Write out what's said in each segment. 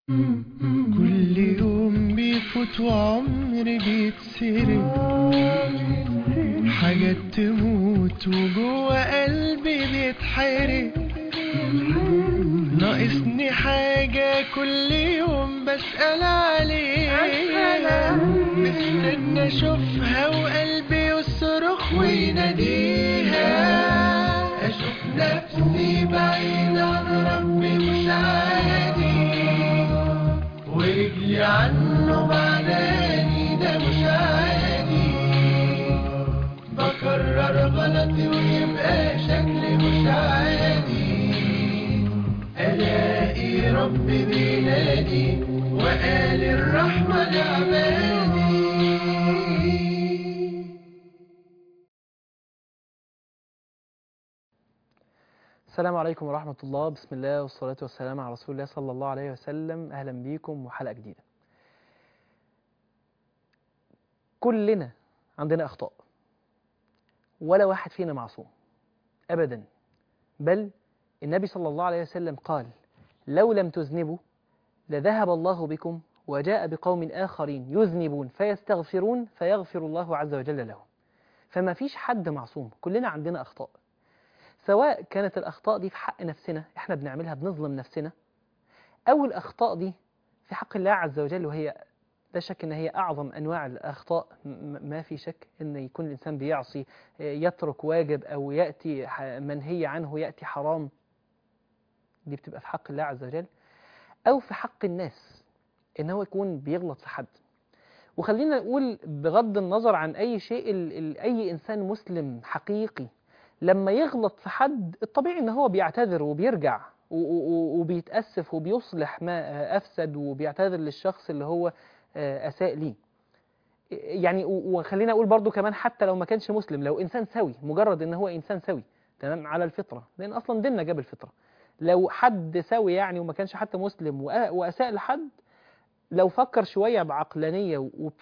كل يوم بيفوت وعمري بيتسرق، حاجات تموت وجوه قلبي بيتحرق. ناقصني حاجة كل يوم بسأل عليها، مستنى اشوفها وقلبي يصرخ ويناديها. اشوف نفسي بعيد عن ربي مش عادي، ورجلي عنه بعداني ده مش عادي. بكرر غلطي ويبقى شكلي مش عادي، الاقي ربي بينادي وقال الرحمة لعبادي. السلام عليكم ورحمة الله. بسم الله والصلاة والسلام على رسول الله صلى الله عليه وسلم. أهلا بيكم وحلقة جديدة. كلنا عندنا أخطاء، ولا واحد فينا معصوم أبدا، بل النبي صلى الله عليه وسلم قال: لو لم تذنبوا لذهب الله بكم وجاء بقوم آخرين يذنبون فيستغفرون فيغفر الله عز وجل لهم. فما فيش حد معصوم، كلنا عندنا أخطاء، سواء كانت الأخطاء دي في حق نفسنا إحنا بنعملها بنظلم نفسنا، أو الأخطاء دي في حق الله عز وجل، وهي لا شك أن هي أعظم أنواع الأخطاء. ما في شك أن يكون الإنسان بيعصي، يترك واجب أو يأتي منهي عنه، يأتي حرام، دي بتبقى في حق الله عز وجل. أو في حق الناس، إن هو يكون بيغلط في حد. وخلينا نقول بغض النظر عن أي شيء، أي إنسان مسلم حقيقي لما يغلط في حد الطبيعي إن هو بيعتذر وبيرجع وبيتأسف وبيصلح ما أفسد، وبيعتذر للشخص اللي هو أساء ليه. يعني وخلينا أقول برضو كمان، حتى لو ما كانش مسلم، لو إنسان سوي، مجرد إن هو إنسان سوي تمام على الفطرة، لأن أصلا ديننا جاب الفطرة. لو حد سوي يعني وما كانش حتى مسلم وأساء لحد، لو فكر شوية بعقلانية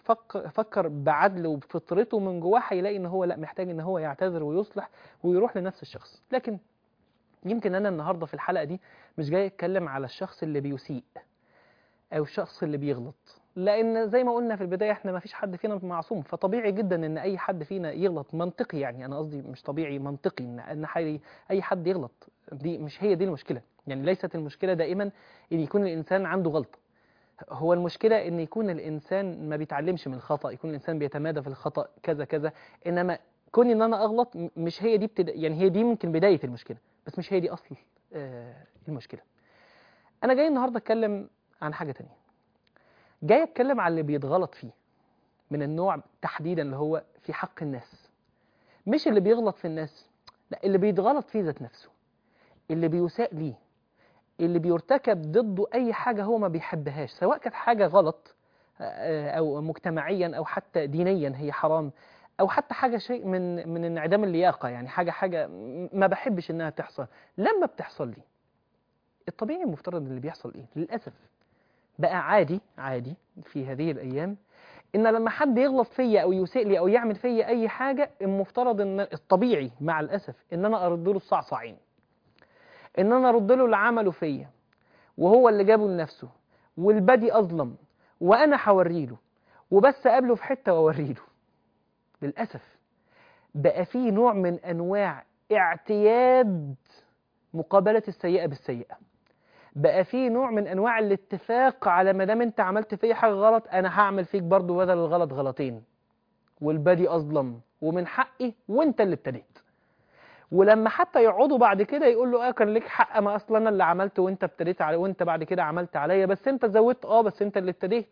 وفكر بعدل وبفطرته من جواه، هيلاقي ان هو لا، محتاج ان هو يعتذر ويصلح ويروح لنفس الشخص. لكن يمكن انا النهاردة في الحلقة دي مش جاي اتكلم على الشخص اللي بيسيء او الشخص اللي بيغلط، لان زي ما قلنا في البداية احنا ما فيش حد فينا معصوم، فطبيعي جدا ان اي حد فينا يغلط. منطقي يعني، انا قصدي مش طبيعي، منطقي ان اي حد يغلط. دي مش هي دي المشكلة، يعني ليست المشكلة دائما ان يكون الانسان عنده غلطة. هو المشكلة إن يكون الإنسان ما بيتعلمش من الخطأ، يكون الإنسان بيتمادى في الخطأ كذا كذا. إنما كوني إن أنا أغلط مش هي دي يعني هي دي ممكن بداية المشكلة، بس مش هي دي أصل المشكلة. أنا جاي النهاردة أتكلم عن حاجة تانية، جاي أتكلم عن اللي بيتغلط فيه، من النوع تحديدا اللي هو في حق الناس. مش اللي بيغلط في الناس، لا، اللي بيتغلط فيه ذات نفسه، اللي بيساء ليه، اللي بيرتكب ضده أي حاجة هو ما بيحبهاش، سواء كانت حاجة غلط أو مجتمعيا أو حتى دينيا هي حرام، أو حتى حاجة شيء من انعدام اللياقة، يعني حاجة ما بحبش إنها تحصل. لما بتحصل لي الطبيعي المفترض اللي بيحصل إيه؟ للأسف بقى عادي في هذه الأيام إن لما حد يغلط فيا أو يسيء لي أو يعمل فيا أي حاجة، المفترض إن الطبيعي مع الأسف إن أنا أرد له الصعصعين، إن أنا أرد له اللي عمله فيا وهو اللي جابه لنفسه، والبدي أظلم وأنا هوريله، وبس أقابله في حتة وأوريله. للأسف بقى فيه نوع من أنواع اعتياد مقابلة السيئة بالسيئة، بقى فيه نوع من أنواع الاتفاق على ما دام أنت عملت فيا حاجة غلط أنا هعمل فيك برضو بدل الغلط غلطين، والبدي أظلم ومن حقي وأنت اللي ابتديت. ولما حتى يقعدوا بعد كده يقول له كان ليك حق، ما اصلا انا اللي عملت وانت ابتديت علي، وانت بعد كده عملت عليا، بس انت زودت، بس انت اللي ابتديت.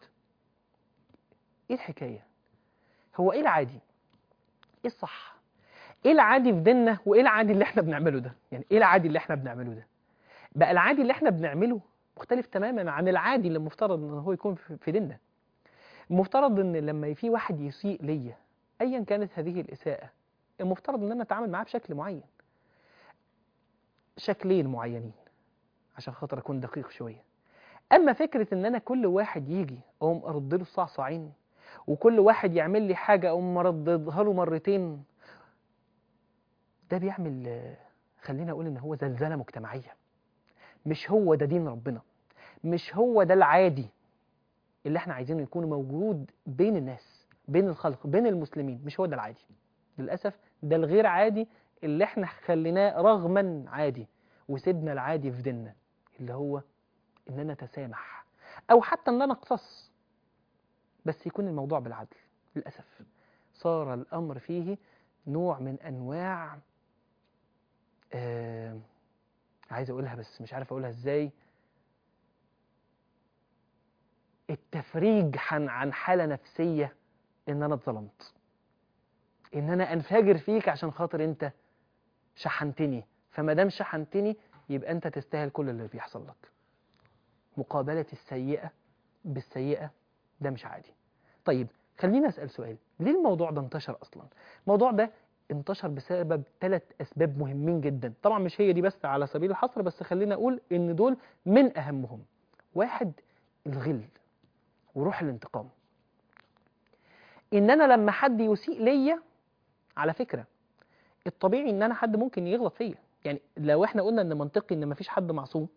ايه الحكايه؟ هو ايه العادي؟ ايه الصح؟ ايه العادي في ديننا وايه العادي اللي احنا بنعمله ده؟ يعني ايه العادي اللي احنا بنعمله ده؟ بقى العادي اللي احنا بنعمله مختلف تماما عن العادي اللي المفترض ان هو يكون في ديننا. المفترض ان لما في واحد يسيء ليا ايا كانت هذه الاساءه، المفترض ان انا اتعامل معاه بشكل معين، شكلين معينين، عشان خاطر اكون دقيق شويه. اما فكره ان انا كل واحد يجي اقوم ارد له الصعصعين، وكل واحد يعمل لي حاجه اقوم ارددها له مرتين، ده بيعمل خلينا اقول ان هو زلزله مجتمعيه. مش هو ده دين ربنا، مش هو ده العادي اللي احنا عايزينه يكون موجود بين الناس، بين الخلق، بين المسلمين. مش هو ده العادي، للأسف ده الغير عادي اللي احنا خليناه رغما عادي، وسيبنا العادي في ديننا اللي هو ان انا اتسامح او حتى ان انا اقتص، بس يكون الموضوع بالعدل. للأسف صار الأمر فيه نوع من أنواع عايز أقولها بس مش عارف أقولها إزاي، التفريج عن حالة نفسية، إن أنا اتظلمت، إن أنا أنفجر فيك عشان خاطر أنت شحنتني، فما دام شحنتني يبقى أنت تستاهل كل اللي بيحصل لك. مقابلة السيئة بالسيئة ده مش عادي. طيب خلينا أسأل سؤال، ليه الموضوع ده انتشر أصلا؟ الموضوع ده انتشر بسبب 3 أسباب مهمين جدا، طبعا مش هي دي بس على سبيل الحصر، بس خلينا أقول إن دول من أهمهم. 1، الغل وروح الانتقام. إن أنا لما حد يسيء ليا، على فكرة الطبيعي إن أنا حد ممكن يغلط فيا، يعني لو إحنا قلنا إن منطقي إن مفيش حد معصوم،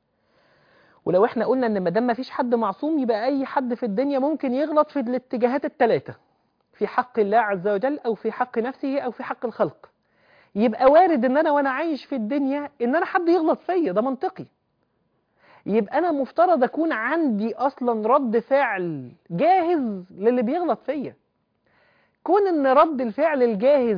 ولو إحنا قلنا إن ما دام مفيش حد معصوم يبقى أي حد في الدنيا ممكن يغلط في الاتجاهات ال3، في حق الله عز وجل أو في حق نفسه أو في حق الخلق، يبقى وارد إن أنا وأنا عايش في الدنيا إن أنا حد يغلط فيا، ده منطقي. يبقى أنا مفترض أكون عندي أصلا رد فعل جاهز للي بيغلط فيا. كون ان رد الفعل الجاهز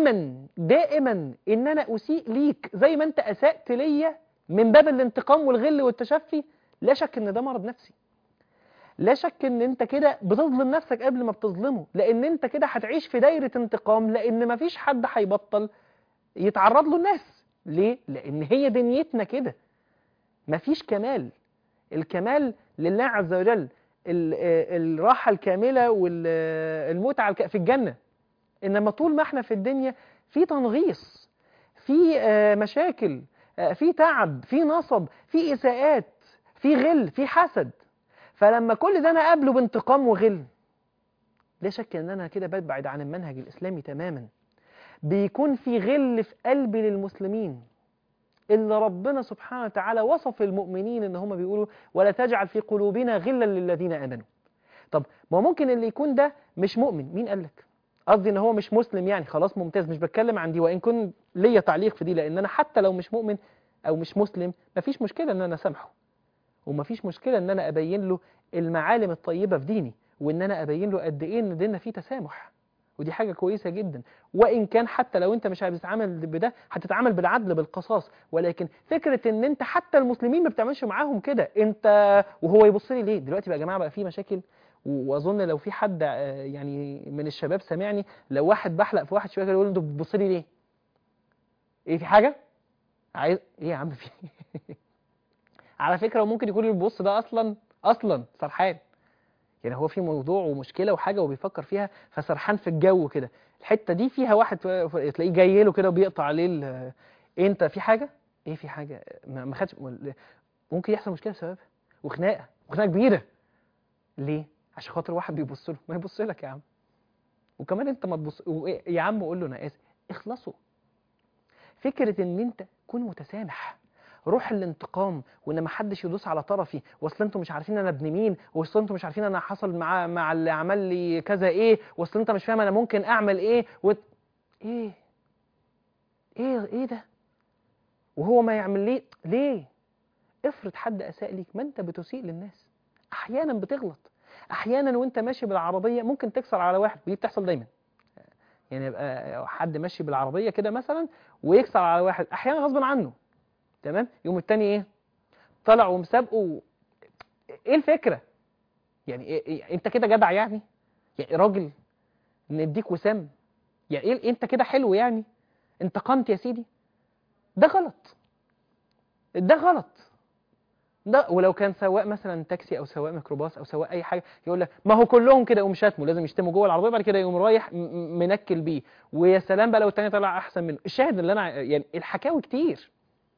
دائما ان انا اسيء ليك زي ما انت اسأت ليا من باب الانتقام والغل والتشفي، لا شك ان ده مرض نفسي، لا شك ان انت كده بتظلم نفسك قبل ما بتظلمه، لان انت كده هتعيش في دايرة انتقام، لان مفيش حد هيبطل يتعرض له الناس. ليه؟ لان هي دنيتنا كده، مفيش كمال، الكمال لله عز وجل، الراحة الكاملة والمتعة في الجنة. إنما طول ما احنا في الدنيا في تنغيص، في مشاكل، في تعب، في نصب، في إساءات، في غل، في حسد. فلما كل ده أنا قابله بانتقام وغل، لا شك إن أنا كده ببعد عن المنهج الإسلامي تماما. بيكون في غل في قلبي للمسلمين اللي ربنا سبحانه وتعالى وصف المؤمنين إن هم بيقولوا ولا تجعل في قلوبنا غلا للذين آمنوا. طب ما ممكن اللي يكون ده مش مؤمن، مين قالك؟ قصدي ان هو مش مسلم يعني، خلاص ممتاز، مش بتكلم عن دي، وان كنت ليا تعليق في دي، لان انا حتى لو مش مؤمن او مش مسلم مفيش مشكله ان انا اسامحه، ومفيش مشكله ان انا ابين له المعالم الطيبه في ديني، وان انا ابين له قد ايه ان ديننا فيه تسامح، ودي حاجه كويسه جدا. وان كان حتى لو انت مش هتتعامل بده، هتتعامل بالعدل بالقصاص، ولكن فكره ان انت حتى المسلمين ما بتعملش معاهم كده، انت وهو يبص لي ليه؟ دلوقتي بقى يا جماعه بقى في مشاكل، واظن لو في حد يعني من الشباب سامعني، لو واحد بحلق في واحد شويه كده يقول له انت بتبص لي ليه؟ ايه في حاجه؟ عايز ايه يا عم في على فكره وممكن يكون البص ده اصلا سرحان، يعني هو في موضوع ومشكله وحاجه وبيفكر فيها فسرحان في الجو كده، الحته دي فيها واحد تلاقيه جاي له كده وبيقطع عليه إيه انت في حاجه؟ ايه في حاجه؟ ما خدش، ممكن يحصل مشكله بسببها وخناقه كبيره. ليه؟ عشان خاطر واحد بيبص له، ما يبص لك يا عم، وكمان انت ما تبص يا عم قول له انا اسف، اخلصوا. فكره ان انت تكون متسامح، روح الانتقام، وان ما حدش يدوس على طرفي، واصل انتوا مش عارفين انا ابن مين، واصل انتوا مش عارفين انا حصل مع اللي عمل لي كذا ايه، واصل انت مش فاهم انا ممكن اعمل ايه ايه ايه ده، وهو ما يعمل ليه؟ افرض حد اساء ليك، ما انت بتسيء للناس، احيانا بتغلط، احيانا وانت ماشي بالعربيه ممكن تكسر على واحد، ودي بتحصل دايما، يعني يبقى حد ماشي بالعربيه كده مثلا ويكسر على واحد احيانا غصب عنه، تمام، يوم التاني ايه؟ طلع ومسابقه. ايه الفكره؟ يعني إيه انت كده جدع يعني راجل نديك وسام، يعني ايه انت كده حلو يعني انتقمت يا سيدي؟ ده غلط، ده غلط ده. ولو كان سواق مثلا تاكسي او سواق ميكروباص او سواق اي حاجه يقول لك ما هو كلهم كده، يقوم شاتمه، لازم يشتمه جوه العربيه، بعد كده يقوم رايح منكل بيه، ويا سلام بقى لو التاني طلع احسن منه. الشاهد اللي انا يعني الحكاوي كتير،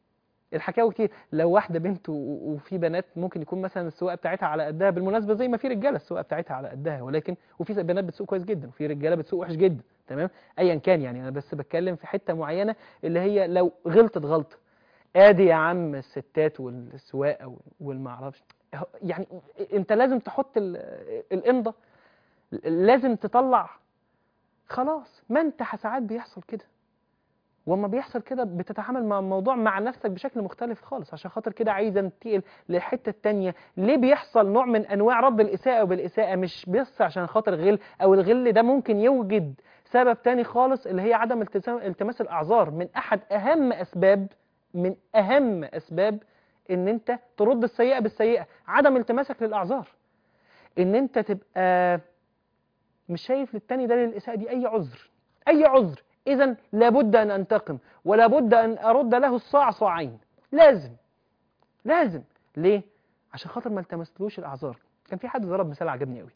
لو واحده بنت وفي بنات ممكن يكون مثلا السواقه بتاعتها على قدها، بالمناسبه زي ما في رجاله السواقه بتاعتها على قدها، ولكن وفي بنات بتسوق كويس جدا وفي رجاله بتسوق وحش جدا، تمام، ايا كان يعني، انا بس بتكلم في حته معينه اللي هي لو غلطت غلطه، ادي يا عم الستات والسواقه والمعرفش. يعني انت لازم تحط الامضه، لازم تطلع. خلاص، ما انت ساعات بيحصل كده، وما بيحصل كده بتتعامل مع الموضوع مع نفسك بشكل مختلف خالص. عشان خاطر كده عايزه انتقل للحته التانية. ليه بيحصل نوع من انواع رد الاساءه بالاساءه؟ مش بس عشان خاطر غل، او الغل ده ممكن يوجد سبب تاني خالص، اللي هي عدم التماس الاعذار. من احد اهم اسباب، من اهم اسباب ان انت ترد السيئه بالسيئه عدم التماسك للاعذار. ان انت تبقى مش شايف للتاني ده للاساءه دي اي عذر، اي عذر. إذن لابد أن أنتقم، ولابد أن أرد له الصاع صاعين. لازم. ليه؟ عشان خاطر ما التمسلوش الأعذار. كان في حد ضرب مثال عجبني قوي.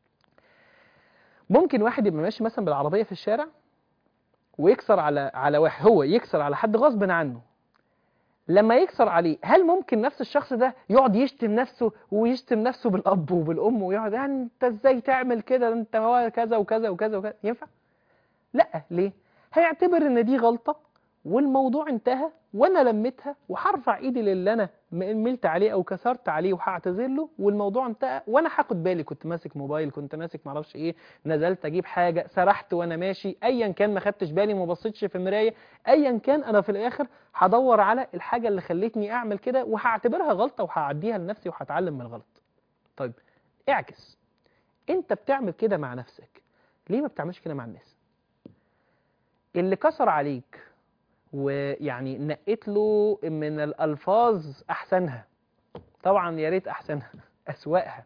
ممكن واحد يبقى ماشي مثلا بالعربية في الشارع ويكسر على واحد، هو يكسر على حد غصب عنه. لما يكسر عليه، هل ممكن نفس الشخص ده يقعد يشتم نفسه ويشتم نفسه بالأب وبالأم، ويقعد يعني أنت إزاي تعمل كده، أنت هو كذا وكذا وكذا وكذا؟ ينفع؟ لا. ليه؟ هيعتبر ان دي غلطة والموضوع انتهى، وانا لميتها وهرفع ايدي للي انا ملت عليه او كسرت عليه وهعتذر له، والموضوع انتهى، وانا هاخد بالي كنت ماسك موبايل، كنت ماسك معرفش ايه، نزلت اجيب حاجة، سرحت وانا ماشي، ايا كان، ما خدتش بالي، ما بصيتش في مراية، ايا كان، انا في الاخر هدور على الحاجة اللي خلتني اعمل كده وهعتبرها غلطة وهعديها لنفسي وهتعلم من الغلط. طيب اعكس، انت بتعمل كده مع نفسك، ليه ما بتعملش كده مع الناس؟ اللي كسر عليك ويعني نقيت له من الألفاظ أحسنها، طبعا يا ريت أحسنها، أسوأها،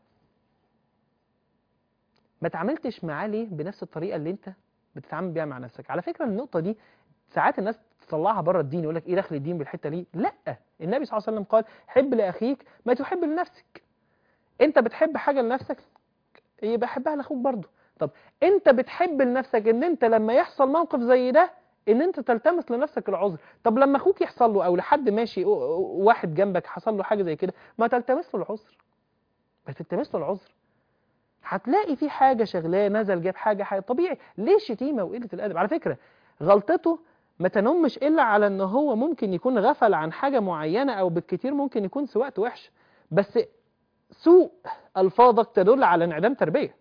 ما تعاملتش معاه ليه بنفس الطريقة اللي أنت بتتعامل بيها مع نفسك؟ على فكرة النقطة دي ساعات الناس تطلعها بره الدين، يقول لك إيه دخل الدين بالحتة دي؟ لا، النبي صلى الله عليه وسلم قال حب لأخيك ما تحب لنفسك. أنت بتحب حاجة لنفسك يبقى حبها لأخوك برضه. طب أنت بتحب لنفسك إن أنت لما يحصل موقف زي ده ان انت تلتمس لنفسك العذر. طب لما اخوك يحصل له او لحد ماشي واحد جنبك حصل له حاجه زي كده، ما تلتمس له العذر، ما تلتمس له العذر. هتلاقي في حاجه شغلاه، نزل جاب حاجه طبيعي. ليه شتيمه وقله الادب؟ على فكره غلطته ما تنمش الا على ان هو ممكن يكون غفل عن حاجه معينه، او بالكتير ممكن يكون سواقته وحش، بس سوء الفاظك تدل على انعدام تربيه.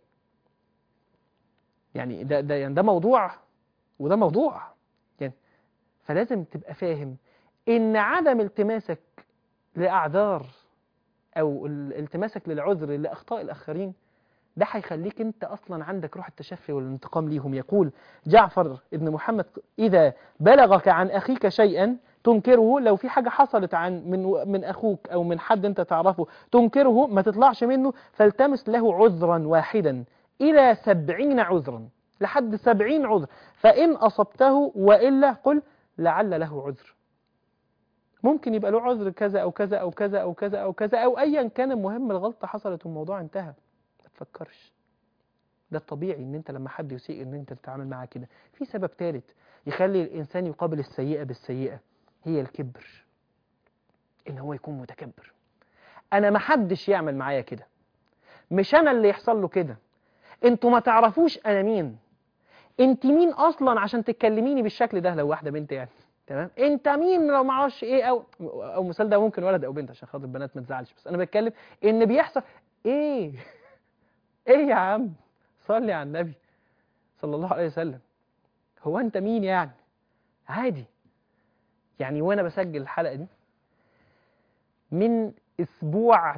يعني ده موضوع، وده موضوع يعني. فلازم تبقى فاهم ان عدم التماسك لاعذار او التماسك للعذر لاخطاء الاخرين ده هيخليك انت اصلا عندك روح التشفي والانتقام ليهم. يقول جعفر ابن محمد اذا بلغك عن اخيك شيئا تنكره، لو في حاجه حصلت من اخوك او من حد انت تعرفه تنكره، ما تطلعش منه، فالتمس له عذرا واحدا الى 70 عذرا، لحد 70 عذر، فان اصبته والا قل لعل له عذر. ممكن يبقى له عذر كذا او كذا او كذا او كذا او كذا او ايا كان، المهم الغلطه حصلت والموضوع انتهى. ما تفكرش. ده الطبيعي ان انت لما حد يسيء ان انت تتعامل معاه كده. في سبب ثالث يخلي الانسان يقابل السيئه بالسيئه، هي الكبر. ان هو يكون متكبر. انا ما حدش يعمل معايا كده، مش انا اللي يحصل له كده، انتوا ما تعرفوش انا مين، انت مين اصلا عشان تتكلميني بالشكل ده؟ لو واحده بنت يعني، تمام، انت مين لو ما اعرفش ايه، او مثال ده ممكن ولد او بنت عشان خاطر البنات ما تزعلش، بس انا بتكلم ان بيحصل ايه. ايه يا عم، صلي على النبي صلى الله عليه وسلم. هو انت مين يعني؟ عادي يعني. وانا بسجل الحلقه دي من اسبوع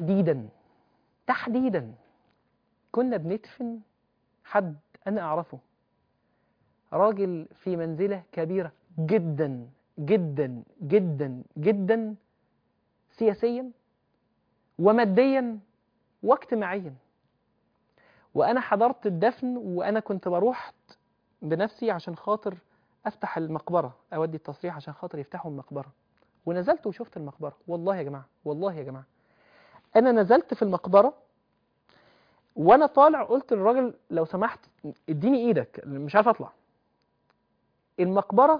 تحديدا كنا بندفن حد انا اعرفه، راجل في منزله كبيره جدا جدا جدا جدا، سياسيا وماديا واجتماعيا. وانا حضرت الدفن، وانا كنت بروح بنفسي عشان خاطر افتح المقبره، اودي التصريح عشان خاطر يفتحوا المقبره، ونزلت وشفت المقبره. والله يا جماعه، والله يا جماعه، انا نزلت في المقبره وانا طالع قلت للراجل لو سمحت اديني ايدك، مش عارف اطلع. المقبره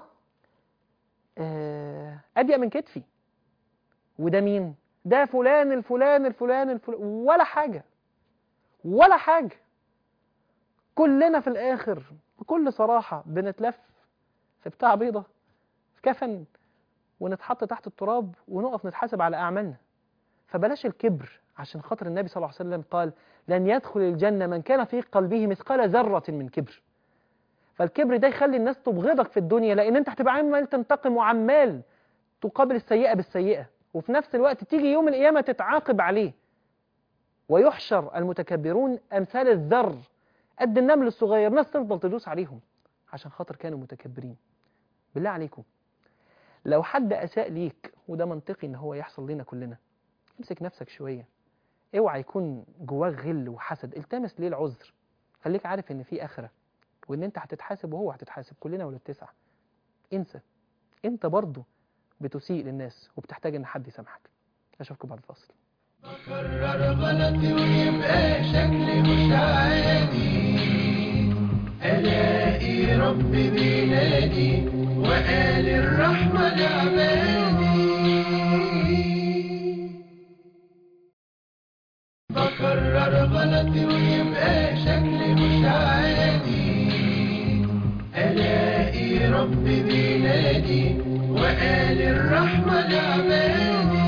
اضيق من كتفي. وده مين؟ ده فلان الفلان الفلان الفلان، ولا حاجه ولا حاجه. كلنا في الاخر بكل صراحه بنتلف في بتاع بيضه، في كفن، ونتحط تحت التراب ونقف نتحاسب على أعمالنا. فبلاش الكبر، عشان خاطر النبي صلى الله عليه وسلم قال لن يدخل الجنة من كان في قلبه مثقال ذرة من كبر. فالكبر ده يخلي الناس تبغضك في الدنيا، لأن أنت هتبقى عمال تنتقم وعمال تقابل السيئة بالسيئة، وفي نفس الوقت تيجي يوم القيامة تتعاقب عليه. ويحشر المتكبرون أمثال الذر، قد النمل الصغير، ناس تفضل تدوس عليهم عشان خاطر كانوا متكبرين. بالله عليكم لو حد أساء ليك، وده منطقي إن هو يحصل لنا كلنا، امسك نفسك شوية، اوعى يكون جواك غل وحسد، التمس ليه العذر، خليك عارف إن في آخرة، وإن أنت هتتحاسب وهو هتتحاسب، كلنا ولا التسعة. انسى، أنت برضو بتسيء للناس وبتحتاج إن حد يسامحك. أشوفكم بعد الفاصل. بكرر غلطي ويبقى شكلي مش عادي، ألاقي ربي بينادي وقال الرحمة لعبادي. بكرر غلطي ويبقى شكلي مش عادي، ألاقي ربي بينادي وقال الرحمة لعبادي.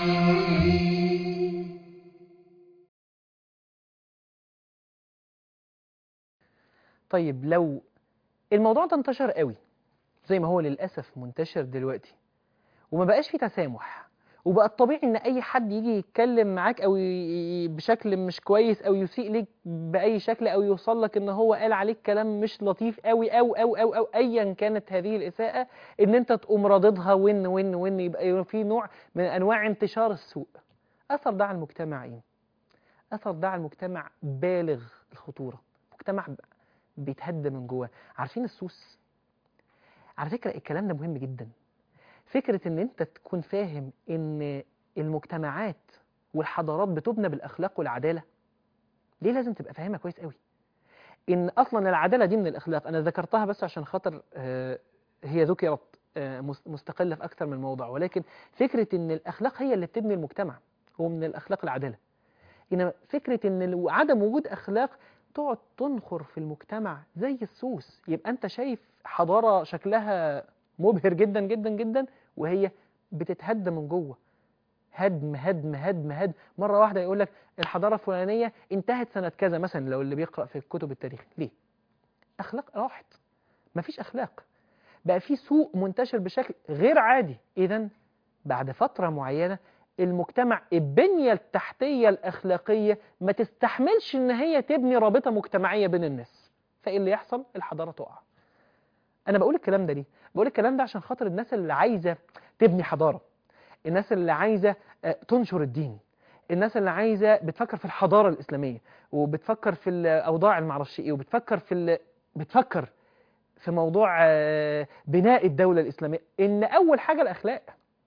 طيب لو الموضوع ده انتشر قوي زي ما هو للأسف منتشر دلوقتي، وما بقاش فيه تسامح، وبقى الطبيعي ان اي حد يجي يتكلم معاك او بشكل مش كويس او يسيء لك باي شكل، او يوصل لك ان هو قال عليك كلام مش لطيف قوي او ايا كانت هذه الاساءة، ان انت تقوم رددها وين يبقى في نوع من انواع انتشار السوء. اثر ده على المجتمع ايه؟ اثر ده على المجتمع بالغ الخطورة، مجتمع بيتهدى من جواه. عارفين السوس؟ على فكرة الكلام ده مهم جدا، فكرة ان انت تكون فاهم ان المجتمعات والحضارات بتبنى بالاخلاق والعدالة. ليه لازم تبقى فاهمها كويس قوي؟ ان اصلا العدالة دي من الاخلاق. انا ذكرتها بس عشان خاطر هي ذكرت مستقلة في اكثر من موضع، ولكن فكرة ان الاخلاق هي اللي بتبني المجتمع، هو من الاخلاق العدالة. إنما فكرة ان عدم وجود اخلاق تقعد تنخر في المجتمع زي السوس، يبقى انت شايف حضارة شكلها مبهر جدا جدا جدا وهي بتتهدى من جوه، هدم هدم هدم هدم. مرة واحدة يقول لك الحضارة الفلانية انتهت سنة كذا مثلا، لو اللي بيقرأ في كتب التاريخ. ليه؟ أخلاق راحت، مفيش أخلاق، بقى في سوء منتشر بشكل غير عادي. إذن بعد فترة معينة المجتمع البنية التحتية الأخلاقية ما تستحملش إن هي تبني رابطة مجتمعية بين الناس، فإيه اللي يحصل؟ الحضارة تقع. أنا بقول الكلام ده ليه؟ بقول الكلام ده عشان خاطر الناس اللي عايزة تبني حضارة، الناس اللي عايزة تنشر الدين، الناس اللي عايزة بتفكر في الحضارة الإسلامية، وبتفكر في الأوضاع المعرفش إيه، وبتفكر بتفكر في موضوع بناء الدولة الإسلامية. إن أول حاجة الأخلاق،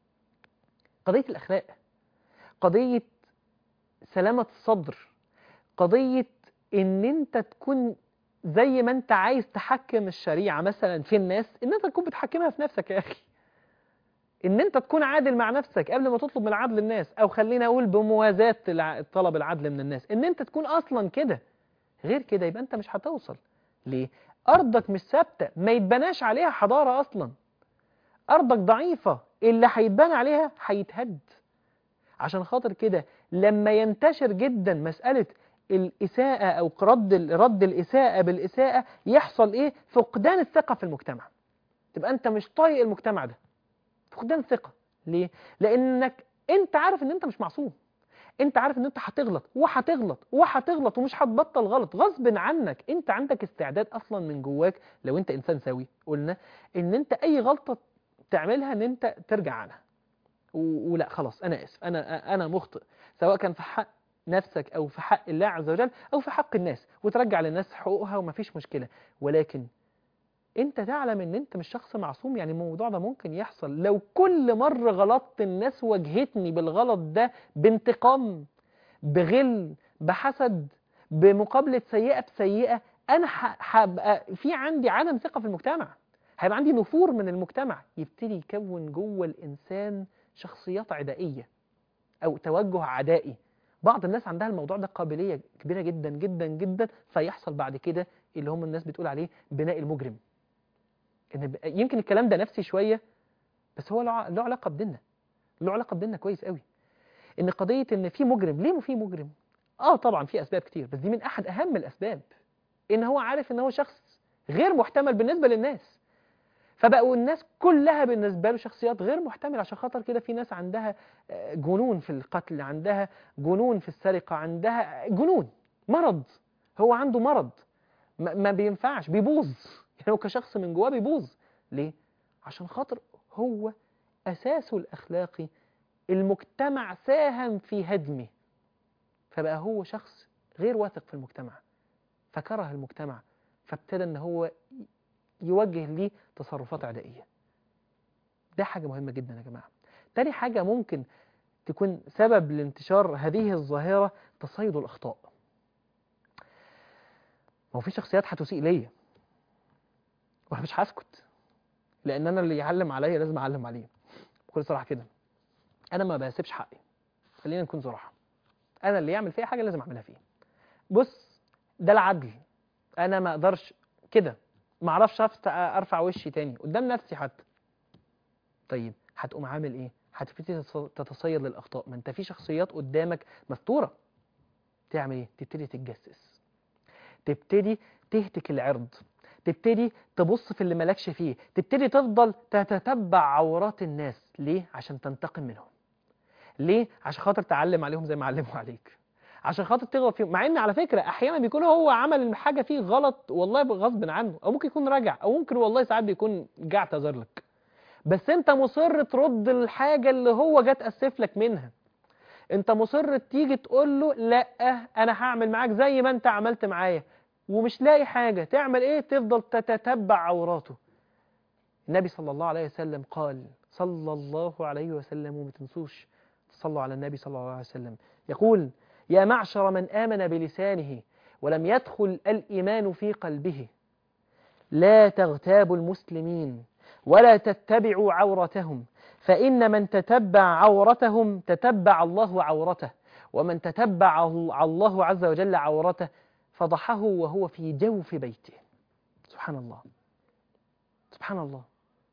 قضية الأخلاق، قضية سلامة الصدر، قضية إن أنت تكون زي ما أنت عايز تحكم الشريعة مثلا في الناس، إن أنت تكون بتحكمها في نفسك يا أخي. ان انت تكون عادل مع نفسك قبل ما تطلب من العدل الناس، او خلينا اقول بموازاة طلب العدل من الناس، ان انت تكون اصلا كده. غير كده يبقى انت مش هتوصل. ليه؟ ارضك مش ثابتة، ما يتبناش عليها حضارة اصلا. ارضك ضعيفة، اللي هيتبنى عليها هيتهد. عشان خاطر كده لما ينتشر جدا مسألة الإساءة أو رد الإساءة بالإساءة، يحصل إيه؟ فقدان الثقة في المجتمع. تبقى أنت مش طايق المجتمع ده، فقدان ثقة. ليه؟ لأنك أنت عارف إن أنت مش معصوم، أنت عارف إن أنت هتغلط وهتغلط ومش هتبطل غلط غصب عنك. أنت عندك استعداد أصلا من جواك، لو أنت إنسان سوي قلنا إن أنت أي غلطة تعملها إن أنت ترجع عنها، ولا خلاص أنا آسف، أنا مخطئ، سواء كان في حق نفسك أو في حق الله عز وجل أو في حق الناس، وترجع للناس حقوقها ومفيش مشكلة. ولكن انت تعلم ان انت مش شخص معصوم. يعني الموضوع ده ممكن يحصل. لو كل مرة غلطت الناس واجهتني بالغلط ده بانتقام، بغل، بحسد، بمقابلة سيئة بسيئة، انا هبقى في عندي عدم ثقة في المجتمع، هيبقى عندي نفور من المجتمع. يبتدي يكون جوه الانسان شخصيات عدائية او توجه عدائي. بعض الناس عندها الموضوع ده قابلية كبيرة جدا جدا جدا، فيحصل بعد كده اللي هم الناس بتقول عليه بناء المجرم. يمكن الكلام ده نفسي شوية، بس هو له علاقة بديننا، له علاقة بديننا كويس قوي. إن قضية إن في مجرم، ليه في مجرم؟ طبعا في أسباب كتير، بس دي من أحد أهم الأسباب. إن هو عارف إن هو شخص غير محتمل بالنسبة للناس، فبقوا الناس كلها بالنسبة له شخصيات غير محتملة. عشان خاطر كده في ناس عندها جنون في القتل، عندها جنون في السرقة، عندها جنون، مرض. هو عنده مرض ما بينفعش، بيبوظ. يعني هو كشخص من جواه بيبوظ. ليه؟ عشان خاطر هو أساسه الأخلاقي المجتمع ساهم في هدمه، فبقى هو شخص غير واثق في المجتمع، فكره المجتمع، فابتدى ان هو يوجه ليه تصرفات عدائية. ده حاجة مهمة جدا يا جماعة. تاني حاجة ممكن تكون سبب لانتشار هذه الظاهرة، تصيد الأخطاء. ما هو في شخصيات هتسيء ليا وانا مش هسكت، لان انا اللي يعلم عليا لازم اعلم عليه بكل صراحة كده. انا ما بسيبش حقي، خلينا نكون صراحة. انا اللي يعمل فيها حاجة لازم اعملها فيه. بص، ده العدل. انا ما اقدرش كده، ما اعرفش ارفع وشي تاني قدام نفسي حتى. طيب هتقوم عامل ايه؟ هتبتدي تتصيد للاخطاء. ما انت في شخصيات قدامك مستوره. تعمل ايه؟ تبتدي تتجسس، تبتدي تهتك العرض، تبتدي تبص في اللي مالكش فيه، تبتدي تفضل تتتبع عورات الناس. ليه؟ عشان تنتقم منهم. ليه؟ عشان خاطر تعلم عليهم زي ما علموا عليك، عشان خاطر تغلط فيهم. مع ان على فكره احيانا بيكون هو عمل حاجه فيه غلط والله غصب عنه، او ممكن يكون رجع، او ممكن والله ساعات بيكون جه اعتذر لك، بس انت مصر ترد الحاجة اللي هو جات اسف لك منها. انت مصر تيجي تقول له لا، انا هعمل معاك زي ما انت عملت معايا، ومش لاقي حاجة تعمل ايه؟ تفضل تتتبع عوراته. النبي صلى الله عليه وسلم قال، صلى الله عليه وسلم، وما تنسوش تصلوا على النبي صلى الله عليه وسلم، يقول: يا معشر من آمن بلسانه ولم يدخل الإيمان في قلبه، لا تغتابوا المسلمين ولا تتبعوا عورتهم، فإن من تتبع عورتهم تتبع الله عورته، ومن تتبع الله عز وجل عورته فضحه وهو في جوف بيته. سبحان الله، سبحان الله.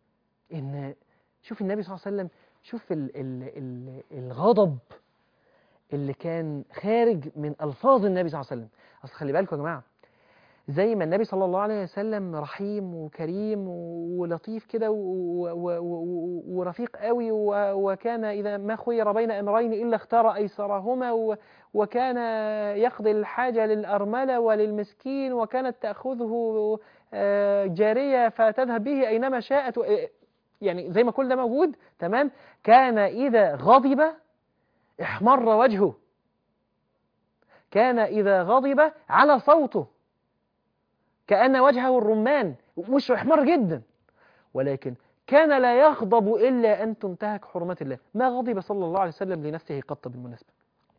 شوف النبي صلى الله عليه وسلم، شوف الغضب اللي كان خارج من ألفاظ النبي صلى الله عليه وسلم. أصل خلي بالكم يا جماعة، زي ما النبي صلى الله عليه وسلم رحيم وكريم ولطيف كده ورفيق قوي، وكان إذا ما خير بين أمرين إلا اختار أيسرهما، وكان يقضي الحاجة للأرملة وللمسكين، وكانت تأخذه جارية فتذهب به أينما شاءت، يعني زي ما كل ده موجود تمام. كان إذا غضب احمر وجهه، كان إذا غضب على صوته كأن وجهه الرمان، وشه احمر جدا، ولكن كان لا يغضب إلا أن تنتهك حرمات الله. ما غضب صلى الله عليه وسلم لنفسه قط بالمناسبة،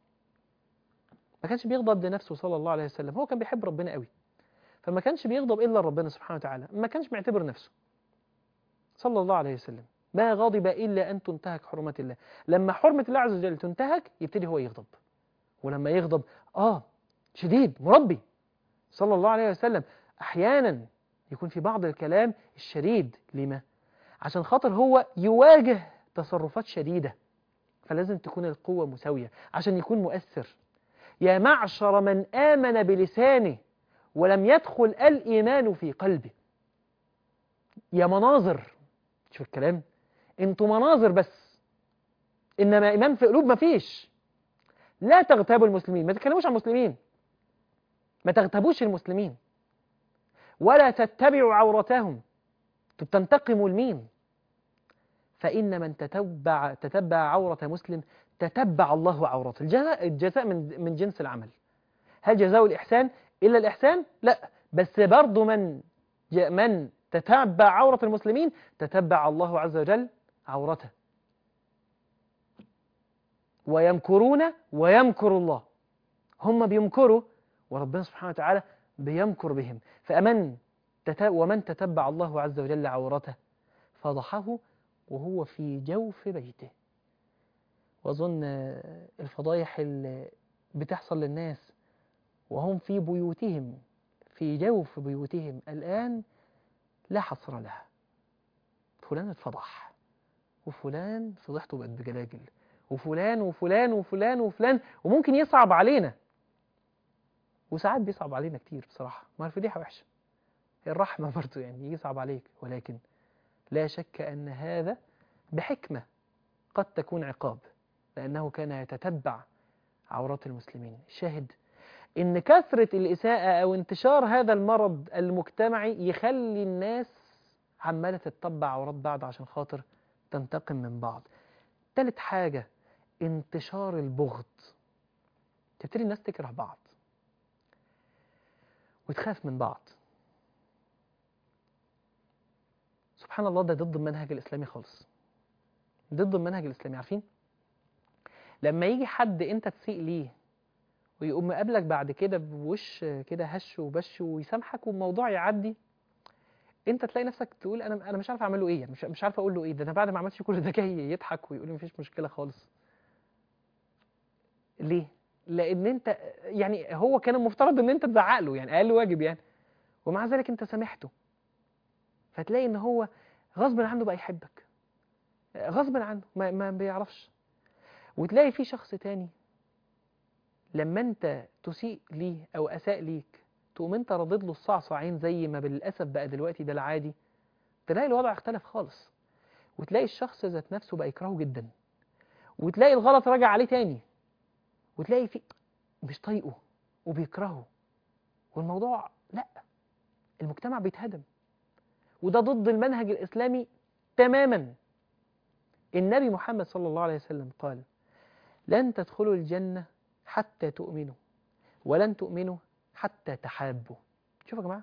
ما كانش بيغضب لنفسه صلى الله عليه وسلم. هو كان بيحب ربنا قوي، فما كانش بيغضب إلا ربنا سبحانه وتعالى، ما كانش معتبر نفسه صلى الله عليه وسلم. ما غضب إلا أن تنتهك حرمات الله. لما حرمة الله عز وجل تنتهك يبتدي هو يغضب، ولما يغضب شديد مربي صلى الله عليه وسلم. أحيانا يكون في بعض الكلام الشديد. لما؟ عشان خاطر هو يواجه تصرفات شديدة، فلازم تكون القوة مساوية عشان يكون مؤثر. يا معشر من آمن بلسانه ولم يدخل الإيمان في قلبه. يا مناظر، شوف الكلام، انتوا مناظر بس، إنما إيمان في قلوب مفيش. لا تغتابوا المسلمين، ما تتكلموش عن المسلمين، ما تغتابوش المسلمين، ولا تتبعوا عورتهم، تنتقموا لمين؟ فإن من تتبع عورة مسلم تتبع الله عورته. الجزاء من جنس العمل. هل جزاء الإحسان إلا الإحسان؟ لا، بس برضو من تتبع عورة المسلمين تتبع الله عز وجل عورته. ويمكرون ويمكر الله، هم بيمكروا وربنا سبحانه وتعالى بيمكر بهم. ومن تتبع الله عز وجل عورته فضحه وهو في جوف بيته. وأظن الفضايح اللي بتحصل للناس وهم في بيوتهم، في جوف بيوتهم الآن، لا حصر لها. فلان اتفضح وفلان فضحته بقت بجلاجل، وفلان وفلان وفلان وفلان، وممكن يصعب علينا، وساعات بيصعب علينا كتير بصراحة. ما الفضيحة وحشة، الرحمة برضو يعني يصعب عليك، ولكن لا شك أن هذا بحكمة قد تكون عقاب، لأنه كان يتتبع عورات المسلمين. شاهد إن كثرة الإساءة أو انتشار هذا المرض المجتمعي يخلي الناس عمالة تتبع عورات بعض عشان خاطر تنتقم من بعض. تالت حاجة انتشار البغض، تبتدي الناس تكره بعض وتخاف من بعض. سبحان الله، ده ضد المنهج الإسلامي خالص، ضد المنهج الإسلامي. عارفين لما يجي حد أنت تسيء ليه ويقوم مقابلك بعد كده بوش كده هش وبش ويسامحك والموضوع يعدي، انت تلاقي نفسك تقول انا مش عارف اعمل له ايه، مش عارف اقول له ايه، ده انا بعد ما عملتش كل ده جاي يضحك ويقول لي مفيش مشكله خالص. ليه؟ لان انت يعني هو كان المفترض ان انت تزعق له، يعني اقل واجب يعني، ومع ذلك انت سامحته. فتلاقي ان هو غصب عنه بقى يحبك، غصب عنه ما بيعرفش. وتلاقي في شخص تاني لما انت تسيء ليه او اساء ليك تقوم انت راضد له الصعصعين زي ما بالاسف بقى دلوقتي ده العادي، تلاقي الوضع اختلف خالص، وتلاقي الشخص ذات نفسه بقى يكرهه جدا، وتلاقي الغلط راجع عليه تاني، وتلاقي في مش طايقه وبيكرهه، والموضوع لا، المجتمع بيتهدم، وده ضد المنهج الإسلامي تماما. النبي محمد صلى الله عليه وسلم قال لن تدخلوا الجنة حتى تؤمنوا، ولن تؤمنوا حتى تحابوا. شوفوا يا جماعة،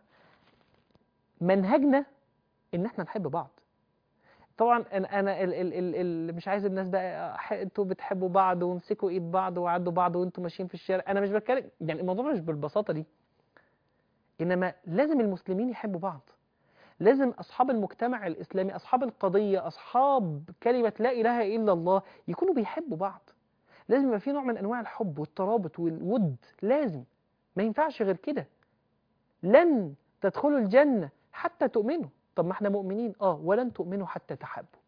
منهجنا ان احنا نحب بعض. طبعا انا مش عايز الناس بقى انتوا بتحبوا بعض وامسكوا ايد بعض وعدوا بعض وانتوا ماشيين في الشارع، انا مش بتكلم يعني، الموضوع مش بالبساطه دي، انما لازم المسلمين يحبوا بعض، لازم اصحاب المجتمع الاسلامي، اصحاب القضيه، اصحاب كلمه لا اله الا الله يكونوا بيحبوا بعض. لازم يبقى في نوع من انواع الحب والترابط والود، لازم، ما ينفعش غير كده. لن تدخلوا الجنه حتى تؤمنوا، طب ما احنا مؤمنين ولن تؤمنوا حتى تحابوا.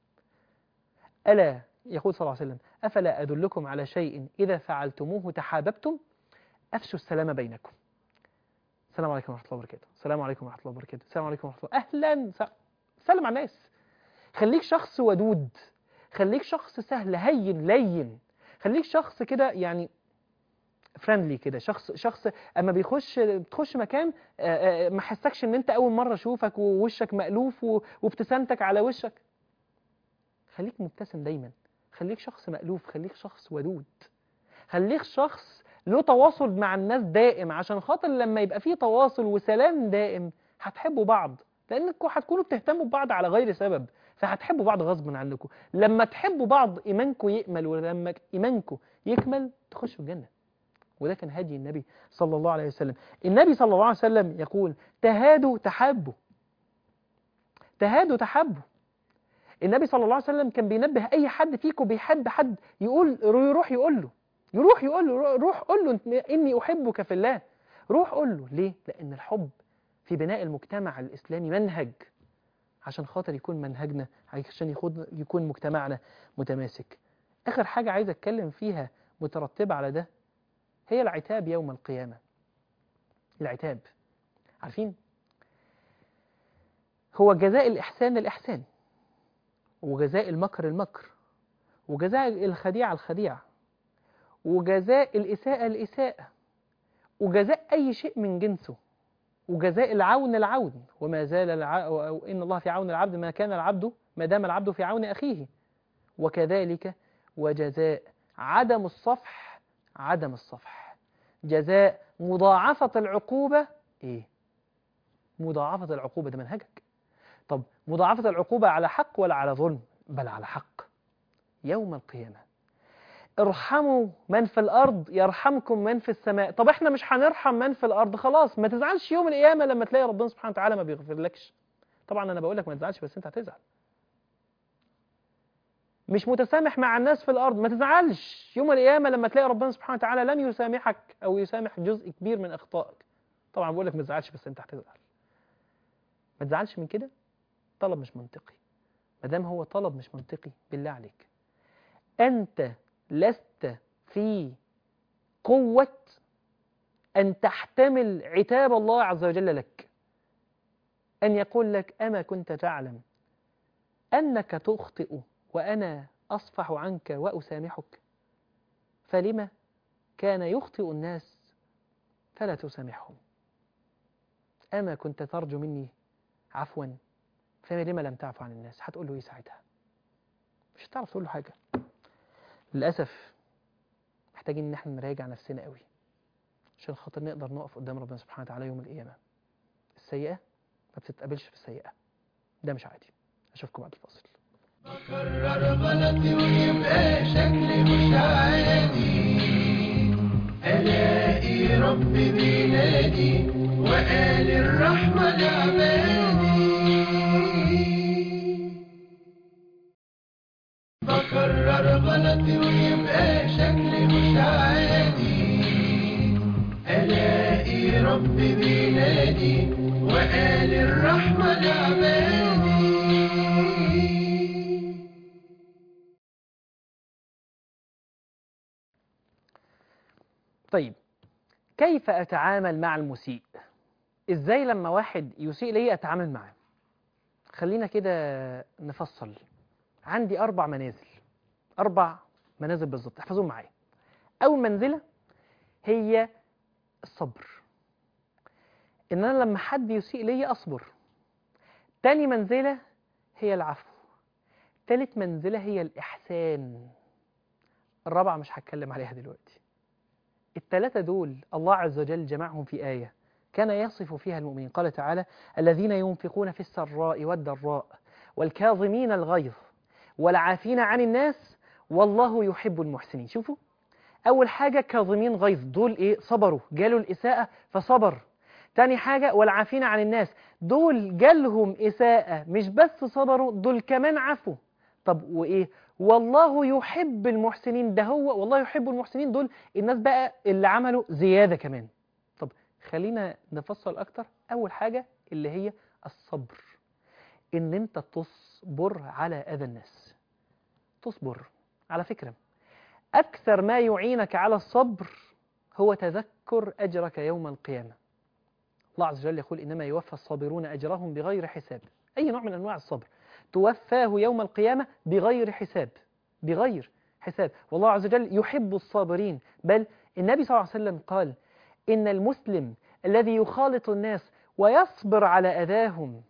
ألا يقول صلى الله عليه وسلم أفلا أدلكم على شيء إذا فعلتموه تحاببتم؟ أفشوا السلام بينكم. السلام عليكم ورحمة الله وبركاته، السلام عليكم ورحمة الله وبركاته، السلام عليكم ورحمة الله، أهلا سلم على الناس. خليك شخص ودود، خليك شخص سهل هين لين، خليك شخص كده يعني فريندلي كده، شخص اما تخش مكان ما حسكش ان انت اول مره اشوفك ووشك مألوف وابتسامتك على وشك. خليك مبتسم دايما، خليك شخص مألوف، خليك شخص ودود، خليك شخص له تواصل مع الناس دائم، عشان خاطر لما يبقى فيه تواصل وسلام دائم هتحبوا بعض، لأنكم هتكونوا بتهتموا ببعض على غير سبب، فهتحبوا بعض غصب عنكم. لما تحبوا بعض إيمانكم يكمل، ولما إيمانكم يكمل تخشوا الجنة. وده كان هدي النبي صلى الله عليه وسلم. النبي صلى الله عليه وسلم يقول تهادوا تحابوا، تهادوا تحابوا. النبي صلى الله عليه وسلم كان بينبه أي حد فيكم بيحب حد يروح يقول له، روح قول له إني أحبك في الله، روح قول له. ليه؟ لأن الحب في بناء المجتمع الإسلامي منهج، عشان خاطر يكون منهجنا، عشان يكون مجتمعنا متماسك. آخر حاجة عايز أتكلم فيها مترتبة على ده هي العتاب يوم القيامة. العتاب، عارفين هو جزاء الإحسان الإحسان، وجزاء المكر المكر، وجزاء الخديعة الخديعة، وجزاء الإساءة الإساءة، وجزاء أي شيء من جنسه، وجزاء العون العون، وما زال إن الله في عون العبد ما كان العبد ما دام العبد في عون أخيه، وكذلك وجزاء عدم الصفح عدم الصفح، جزاء مضاعفة العقوبة. إيه مضاعفة العقوبة؟ ده منهجك. طب مضاعفة العقوبة على حق ولا على ظلم؟ بل على حق. يوم القيامة ارحموا من في الأرض يرحمكم من في السماء. طب احنا مش هنرحم من في الأرض، خلاص ما تزعلش يوم القيامة لما تلاقي ربنا سبحانه وتعالى ما بيغفرلكش. طبعا أنا بقول لك ما تزعلش، بس أنت هتزعل. مش متسامح مع الناس في الأرض، ما تزعلش يوم القيامة لما تلاقي ربنا سبحانه وتعالى لم يسامحك أو يسامح جزء كبير من أخطائك. طبعا بقول لك ما تزعلش، بس أنت هتزعل. ما تزعلش من كده، طلب مش منطقي. ما دام هو طلب مش منطقي، بالله عليك أنت لست في قوة أن تحتمل عتاب الله عز وجل لك، أن يقول لك أما كنت تعلم أنك تخطئ وأنا أصفح عنك وأسامحك؟ فلما كان يخطئ الناس فلا تسامحهم؟ أما كنت ترجو مني عفوا فلما لم تعفو عن الناس؟ هتقول له إيه ساعتها؟ مش هتعرف تقول له حاجة. للأسف محتاجين إن احنا نراجع نفسنا قوي عشان خاطر نقدر نقف قدام ربنا سبحانه وتعالى يوم القيامة. السيئة ما بتتقابلش في السيئة، ده مش عادي. أشوفكم بعد الفاصل. بكرر غلطي ويبقى شكلي مش عادي، ألاقي ربي بينادي وقال الرحمة لعبادي. بكرر غلطي ويبقى شكلي مش عادي، ألاقي ربي بينادي وقال الرحمة لعبادي. طيب، كيف أتعامل مع المسيء؟ إزاي لما واحد يسيء لي أتعامل معاه؟ خلينا كده نفصل. عندي 4 منازل، 4 منازل بالظبط، احفظوهم معايا. أول منزلة هي الصبر، إن أنا لما حد يسيء لي أصبر. تاني منزلة هي العفو. تالت منزلة هي الإحسان. الرابعة مش هتكلم عليها دلوقتي. الثلاثة دول الله عز وجل جمعهم في آية كان يصف فيها المؤمنين. قال تعالى: الذين ينفقون في السراء والضراء والكاظمين الغيظ والعافين عن الناس والله يحب المحسنين. شوفوا، أول حاجة كاظمين غيظ، دول إيه؟ صبروا، جالوا الإساءة فصبر. تاني حاجة والعافين عن الناس، دول جالهم إساءة مش بس صبروا، دول كمان عفوا. طب وإيه؟ والله يحب المحسنين، ده هو والله يحب المحسنين، دول الناس بقى اللي عملوا زيادة كمان. طب خلينا نفصل أكتر. أول حاجة اللي هي الصبر، إن أنت تصبر على أذى الناس. تصبر. على فكرة أكثر ما يعينك على الصبر هو تذكر أجرك يوم القيامة. الله عز وجل يقول: إنما يوفى الصابرون أجرهم بغير حساب. أي نوع من أنواع الصبر توفاه يوم القيامة بغير حساب، بغير حساب. والله عز وجل يحب الصابرين. بل النبي صلى الله عليه وسلم قال: إن المسلم الذي يخالط الناس ويصبر على أذاهم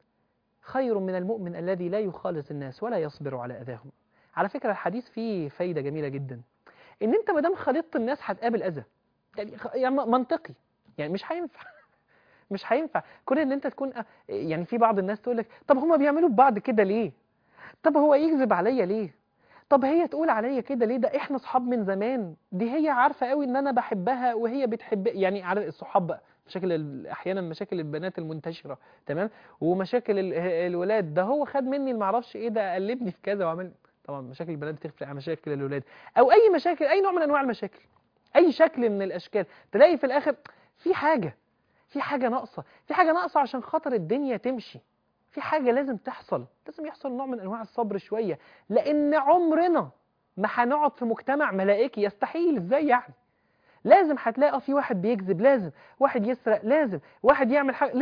خير من المؤمن الذي لا يخالط الناس ولا يصبر على أذاهم. على فكرة الحديث فيه فايدة جميلة جدا، إن أنت مدام خالطت الناس هتقابل أذى. يعني منطقي، يعني مش هينفع مش هينفع كون ان انت تكون يعني في بعض الناس تقول لك: طب هما بيعملوا ببعض كده ليه؟ طب هو يكذب عليا ليه؟ طب هي تقول عليا كده ليه؟ ده احنا صحاب من زمان، دي هي عارفه قوي ان انا بحبها وهي بتحب. يعني على الصحاب بقى مشاكل، احيانا مشاكل البنات المنتشره، تمام، ومشاكل الولاد، ده هو خد مني المعرفش ايه، ده قلبني في كذا وعمل. طبعا مشاكل البنات بتفرق عن مشاكل الولاد، او اي مشاكل، اي نوع من انواع المشاكل، اي شكل من الاشكال. تلاقي في الاخر في حاجة ناقصة، في حاجة ناقصة عشان خاطر الدنيا تمشي. في حاجة لازم تحصل، لازم يحصل نوع من أنواع الصبر شوية، لأن عمرنا ما هنقعد في مجتمع ملائكي، يستحيل. إزاي يعني؟ لازم هتلاقي في واحد بيكذب، لازم واحد يسرق، لازم واحد يعمل حاجة،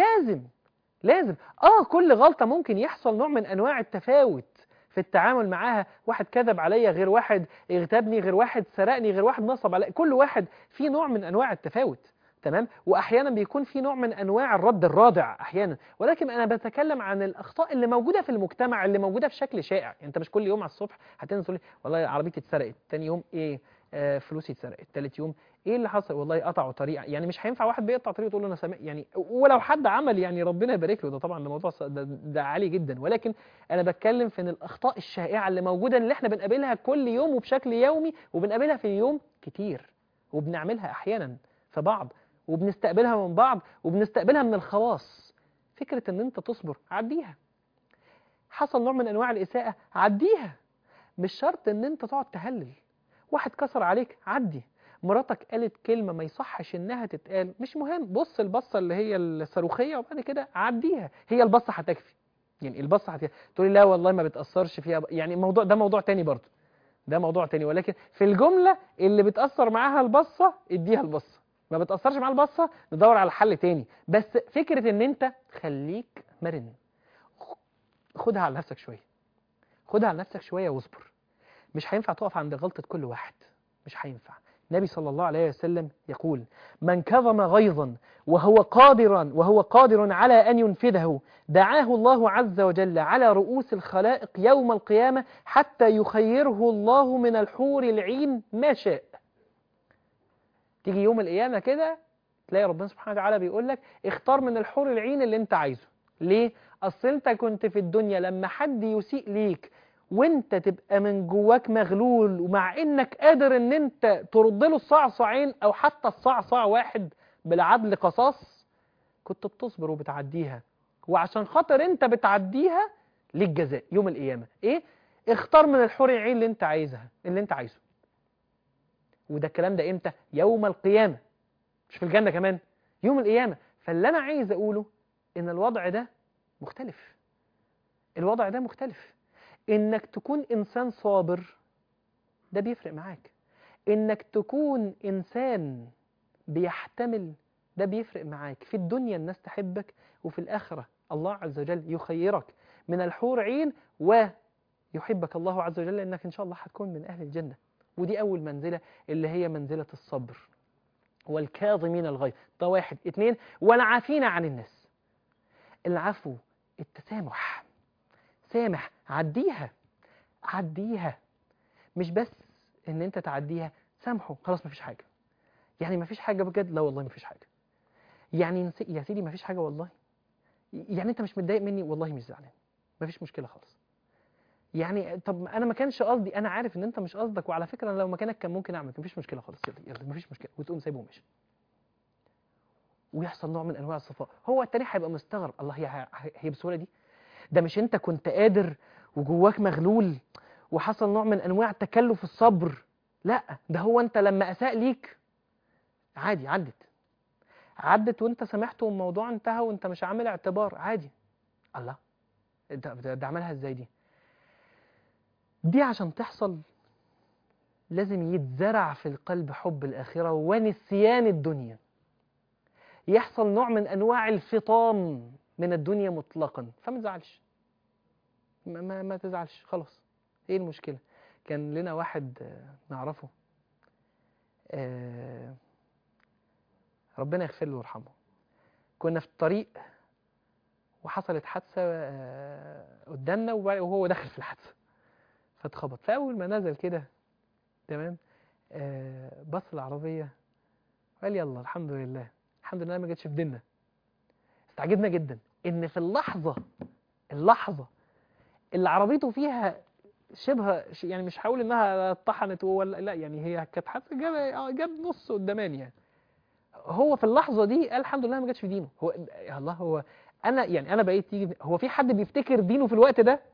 لازم كل غلطة ممكن يحصل نوع من أنواع التفاوت في التعامل معاها. واحد كذب عليا غير واحد اغتابني غير واحد سرقني غير واحد نصب علي، كل واحد في نوع من أنواع التفاوت، تمام. واحيانا بيكون في نوع من انواع الرد الرادع احيانا، ولكن انا بتكلم عن الاخطاء اللي موجوده في المجتمع، اللي موجوده في شائع. يعني انت مش كل يوم على الصبح هتنزل تقول لي: والله عربيتي اتسرقت، تاني يوم ايه؟ فلوسي اتسرقت، تالت يوم ايه اللي حصل؟ والله قطعوا طريق. يعني مش هينفع واحد بيقطع طريق تقول له انا سامع، يعني ولو حد عمل يعني ربنا يبارك له، ده طبعا الموضوع ده عالي جدا. ولكن انا بتكلم في ان الاخطاء الشائعه اللي موجوده، اللي احنا بنقابلها كل يوم وبشكل يومي، وبنقابلها في اليوم كتير، وبنعملها احيانا في بعض، وبنستقبلها من بعض، وبنستقبلها من الخواص. فكرة ان انت تصبر، عديها. حصل نوع من انواع الاساءة، عديها. مش شرط ان انت تقعد تهلل. واحد كسر عليك، عدي. مراتك قالت كلمة ما يصحش انها تتقال، مش مهم، بص البصة اللي هي الصاروخية وبعد كده عديها، هي البصة هتكفي. يعني البصة تقولي لا والله ما بتأثرش فيها، يعني الموضوع ده موضوع تاني برضه، ده موضوع تاني، ولكن في الجملة اللي بتأثر معاها البصة اديها البصة، ما بتأثرش معاها البصة ندور على حل تاني. بس فكرة ان انت خليك مرن، خدها على نفسك شوية، خدها على نفسك شوية واصبر. مش هينفع تقف عند غلطة كل واحد، مش هينفع. النبي صلى الله عليه وسلم يقول: من كظم غيظا وهو قادر على أن ينفذه دعاه الله عز وجل على رؤوس الخلائق يوم القيامة حتى يخيره الله من الحور العين ما شاء. تيجي يوم القيامة كده تلاقي ربنا سبحانه وتعالى بيقول لك اختار من الحور العين اللي انت عايزه. ليه؟ أصل انت كنت في الدنيا لما حد يسيء ليك وانت تبقى من جواك مغلول، ومع انك قادر ان انت ترد له الصعصعين او حتى الصعصع واحد بالعدل قصاص، كنت بتصبر وبتعديها. وعشان خاطر انت بتعديها ليك جزاء يوم القيامة. ايه؟ اختار من الحور العين اللي انت عايزها، اللي انت عايزه. وده الكلام ده امتى؟ يوم القيامة، مش في الجنة كمان، يوم القيامة. فاللي انا عايز اقوله ان الوضع ده مختلف، الوضع ده مختلف. انك تكون انسان صابر ده بيفرق معاك، انك تكون انسان بيحتمل ده بيفرق معاك. في الدنيا الناس تحبك، وفي الآخرة الله عز وجل يخيرك من الحور عين ويحبك الله عز وجل انك ان شاء الله هتكون من اهل الجنة. ودي اول منزلة اللي هي منزلة الصبر. والكاظمين الغيظ ده واحد. اتنين: والعافين عن الناس. العفو، التسامح، سامح، عديها، عديها. مش بس ان انت تعديها، سامحه، خلاص مفيش حاجة. يعني مفيش حاجة بجد؟ لا والله مفيش حاجة. يعني يا سيدي مفيش حاجة والله. يعني انت مش متضايق مني؟ والله مش زعلان، مفيش مشكلة خالص. يعني طب انا ما كانش قصدي، انا عارف ان انت مش قصدك، وعلى فكرة انا لو مكانك كان ممكن اعمل، مفيش مشكلة خالص، يلا يلا مفيش مشكلة، وتقوم سايبه وماشي. ويحصل نوع من انواع الصفاء. هو التاني هيبقى مستغرب، الله هي بالسهولة دي؟ ده مش انت كنت قادر وجواك مغلول وحصل نوع من انواع تكلف الصبر؟ لا، ده هو انت لما اساء ليك عادي، عدت وانت سامحته والموضوع انتهى وانت مش عامل اعتبار، عادي. الله، ده عملها ازاي دي؟ دي عشان تحصل لازم يتزرع في القلب حب الآخرة ونسيان الدنيا، يحصل نوع من أنواع الفطام من الدنيا مطلقا. فما تزعلش، ما تزعلش خلاص. ايه المشكلة؟ كان لنا واحد نعرفه، ربنا يغفر له ويرحمه. كنا في الطريق وحصلت حادثة قدامنا وهو داخل في الحادثة فاتخبط. فأول ما نزل كده تمام بص العربية وقال يلا الحمد لله، الحمد لله ما جتش في ديننا. استعجبنا جدا ان في اللحظة اللي عربيته فيها شبه يعني مش هقول انها اتطحنت ولا لا، يعني هي كانت حادثة جاب نص قداماني يعني. هو في اللحظة دي قال الحمد لله ما جتش في دينه. هو يا الله، هو انا بقيت تيجي، هو في حد بيفتكر دينه في الوقت ده؟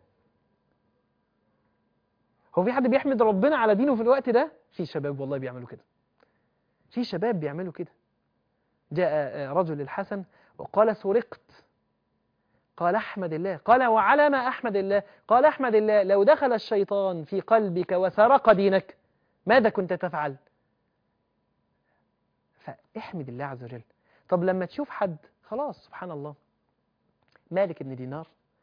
هو في حد بيحمد ربنا على دينه في الوقت ده؟ في شباب والله بيعملوا كده، في شباب بيعملوا كده. جاء رجل الحسن وقال سرقت، قال احمد الله، قال وعلى ما احمد الله؟ قال احمد الله لو دخل الشيطان في قلبك وسرق دينك ماذا كنت تفعل؟ فاحمد الله عز وجل. طب لما تشوف حد خلاص سبحان الله، مالك بن دينار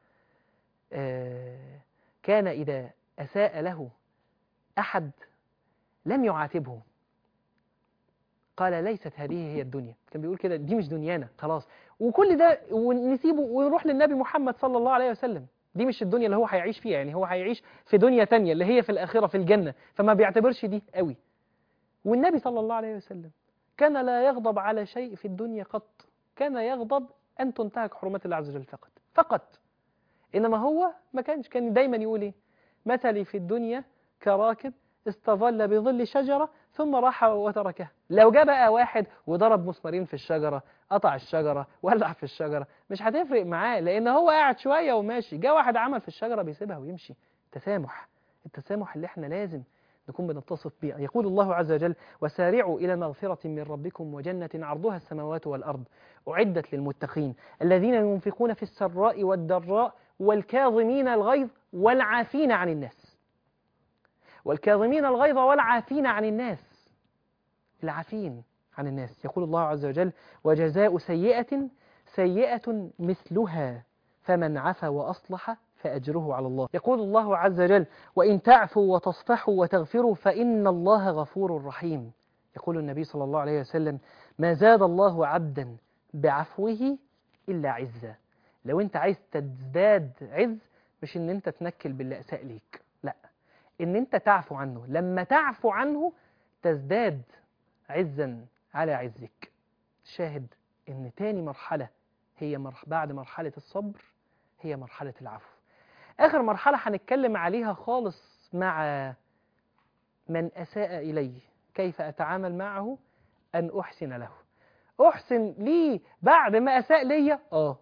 كان إذا أساء له أحد لم يعاتبه، قال ليست هذه هي الدنيا. كان بيقول كده دي مش دنيانا خلاص، وكل ده ونسيبه ونروح للنبي محمد صلى الله عليه وسلم. دي مش الدنيا اللي هو هيعيش فيها، يعني هو هيعيش في دنيا تانية اللي هي في الآخرة في الجنة، فما بيعتبرش دي قوي. والنبي صلى الله عليه وسلم كان لا يغضب على شيء في الدنيا قط، كان يغضب أن تنتهك حرمات الله عز وجل فقط. إنما هو ما كان دايما يقول إيه؟ مثلي في الدنيا كراكب استظل بظل شجرة ثم راح وتركها. لو جاء بقى واحد وضرب مسمارين في الشجرة، قطع الشجرة، ولع في الشجرة، مش هتفرق معاه لأن هو قاعد شوية وماشي. جاء واحد عمل في الشجرة بيسيبها ويمشي. التسامح اللي احنا لازم نكون بنتصف بيه. يقول الله عز وجل وسارعوا إلى مغفرة من ربكم وجنة عرضها السماوات والأرض أعدت للمتقين الذين ينفقون في السراء والضراء والكاظمين الغيظ والعافين عن الناس. والكاظمين الغيظ والعافين عن الناس، العافين عن الناس. يقول الله عز وجل: وجزاء سيئة سيئة مثلها فمن عفا وأصلح فأجره على الله. يقول الله عز وجل: وإن تعفوا وتصفحوا وتغفروا فإن الله غفور رحيم. يقول النبي صلى الله عليه وسلم: ما زاد الله عبدا بعفوه إلا عزا. لو أنت عايز تزداد عز، مش إن أنت تنكل باللي أساء ليك، لا، إن أنت تعفو عنه. لما تعفو عنه تزداد عزا على عزك. شاهد إن تاني مرحلة هي بعد مرحلة الصبر هي مرحلة العفو. آخر مرحلة هنتكلم عليها خالص مع من أساء إلي، كيف أتعامل معه؟ أن أحسن له. أحسن ليه بعد ما أساء لي؟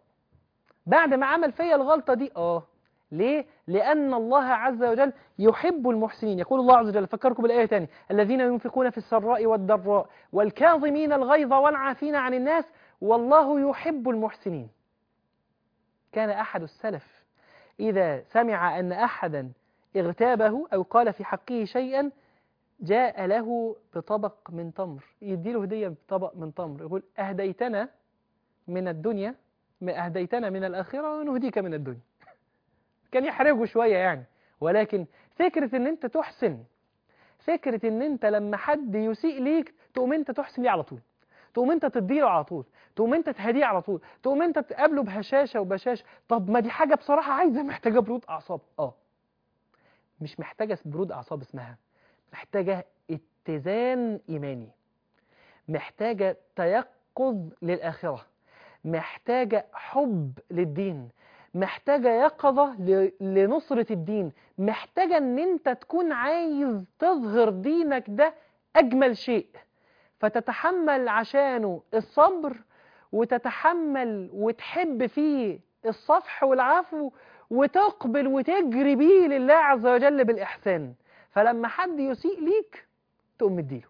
بعد ما عمل فيا الغلطة دي. ليه؟ لأن الله عز وجل يحب المحسنين. يقول الله عز وجل، فكركم بالآية تاني: الذين ينفقون في السراء والضراء والكاظمين الغيظ والعافين عن الناس والله يحب المحسنين. كان أحد السلف إذا سمع أن أحدا اغتابه أو قال في حقه شيئا جاء له بطبق من تمر، يديله هدية بطبق من تمر، يقول: أهديتنا من الدنيا، أهديتنا من الآخرة ونهديك من الدنيا. كان يحرجه شوية يعني، ولكن فكرة ان انت تحسن، فكرة ان انت لما حد يسيء ليك تقوم انت تحسن ليه على طول، تقوم انت تديله على طول، تقوم انت تهديه على طول، تقوم انت تقابله بهشاشة وبشاشة. طب ما دي حاجة بصراحة محتاجة برود أعصاب. مش محتاجة برود أعصاب، اسمها محتاجة اتزان إيماني، محتاجة تيقظ للآخرة، محتاجة حب للدين، محتاجة يقظة لنصرة الدين، محتاجة ان انت تكون عايز تظهر دينك ده أجمل شيء، فتتحمل عشانه الصبر، وتتحمل وتحب فيه الصفح والعفو، وتقبل وتجري بيه لله عز وجل بالإحسان. فلما حد يسيء ليك تقوم مديله،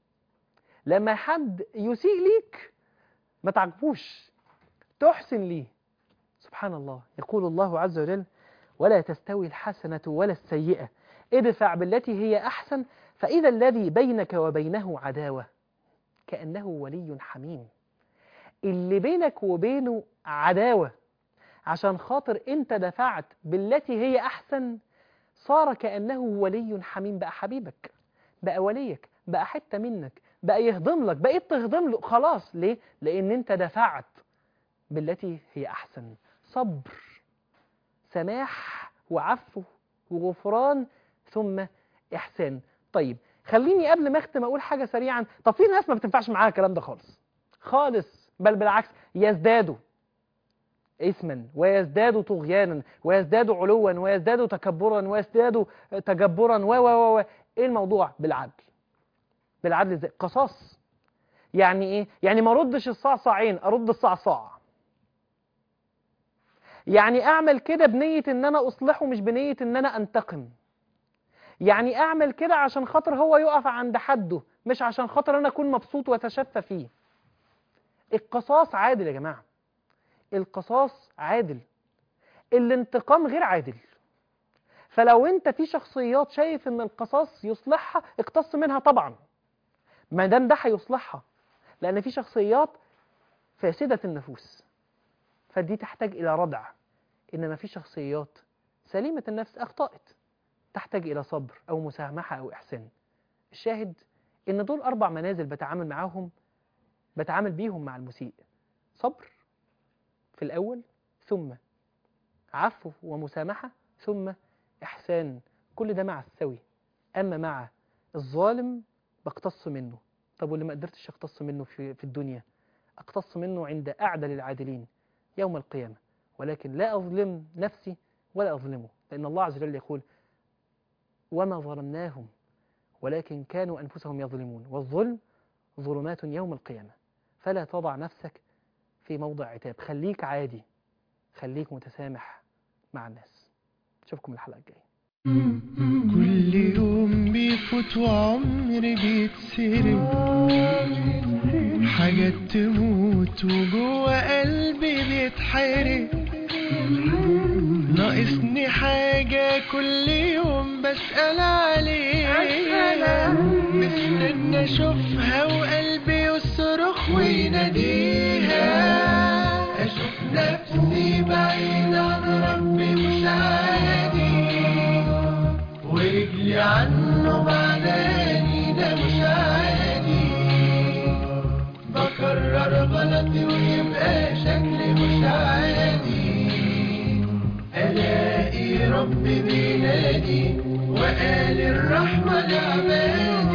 لما حد يسيء ليك ما تعجبوش، تحسن ليه. سبحان الله. يقول الله عز وجل: ولا تستوي الحسنة ولا السيئة ادفع بالتي هي أحسن فإذا الذي بينك وبينه عداوة كأنه ولي حميم. اللي بينك وبينه عداوة عشان خاطر انت دفعت بالتي هي أحسن، صار كأنه ولي حميم، بقى حبيبك، بقى وليك، بقى حتة منك، بقى يهضم لك، بقيت تهضم له خلاص. ليه؟ لأن انت دفعت بالتي هي أحسن. صبر، سماح وعفو وغفران ثم إحسان. طيب خليني قبل ما أختم أقول حاجة سريعا. طب في ناس ما بتنفعش معاها الكلام ده خالص خالص، بل بالعكس يزدادوا إثما ويزدادوا طغيانا ويزدادوا علوا ويزدادوا تكبرا ويزدادوا تجبرا و إيه الموضوع؟ بالعدل. بالعدل إزاي؟ قصاص. يعني إيه؟ يعني ما أردش الصعصعين، أرد الصعصاع. يعني أعمل كده بنية إن أنا أصلحه، مش بنية إن أنا أنتقم. يعني أعمل كده عشان خاطر هو يقف عند حده، مش عشان خاطر أنا أكون مبسوط وأتشفى فيه. القصاص عادل يا جماعة، القصاص عادل، الانتقام غير عادل. فلو أنت في شخصيات شايف إن القصاص يصلحها، اقتص منها طبعا ما دام ده هيصلحها، لأن في شخصيات فاسدة النفوس فدي تحتاج إلى ردع. إنما في شخصيات سليمة النفس أخطأت تحتاج إلى صبر أو مسامحة أو إحسان. الشاهد إن دول 4 منازل بتعامل بيهم مع المسيء: صبر في الأول، ثم عفو ومسامحة، ثم إحسان. كل ده مع السوي. أما مع الظالم بقتص منه. طب واللي ما قدرتش أقتص منه في الدنيا، أقتص منه عند أعدل العادلين يوم القيامة، ولكن لا أظلم نفسي ولا أظلمه، لأن الله عز وجل يقول: وما ظلمناهم ولكن كانوا أنفسهم يظلمون والظلم ظلمات يوم القيامة. فلا تضع نفسك في موضع عتاب، خليك عادي، خليك متسامح مع الناس. أشوفكم الحلقة الجاية. كل يوم بيفوت وعمري بيتسرق، حاجات تموت وجوه قلبي بيتحرق. ناقصني حاجة كل يوم بسأل عليها، مستنى اشوفها وقلبي يصرخ ويناديها. اشوف نفسي بعيد عن ربي مش عادي، ورجلي عنه بعداني ده مش عادي. بكرر غلطي ويبقى شكلي مش عادي، ألاقي ربي بينادي وقال الرحمة لعبادي.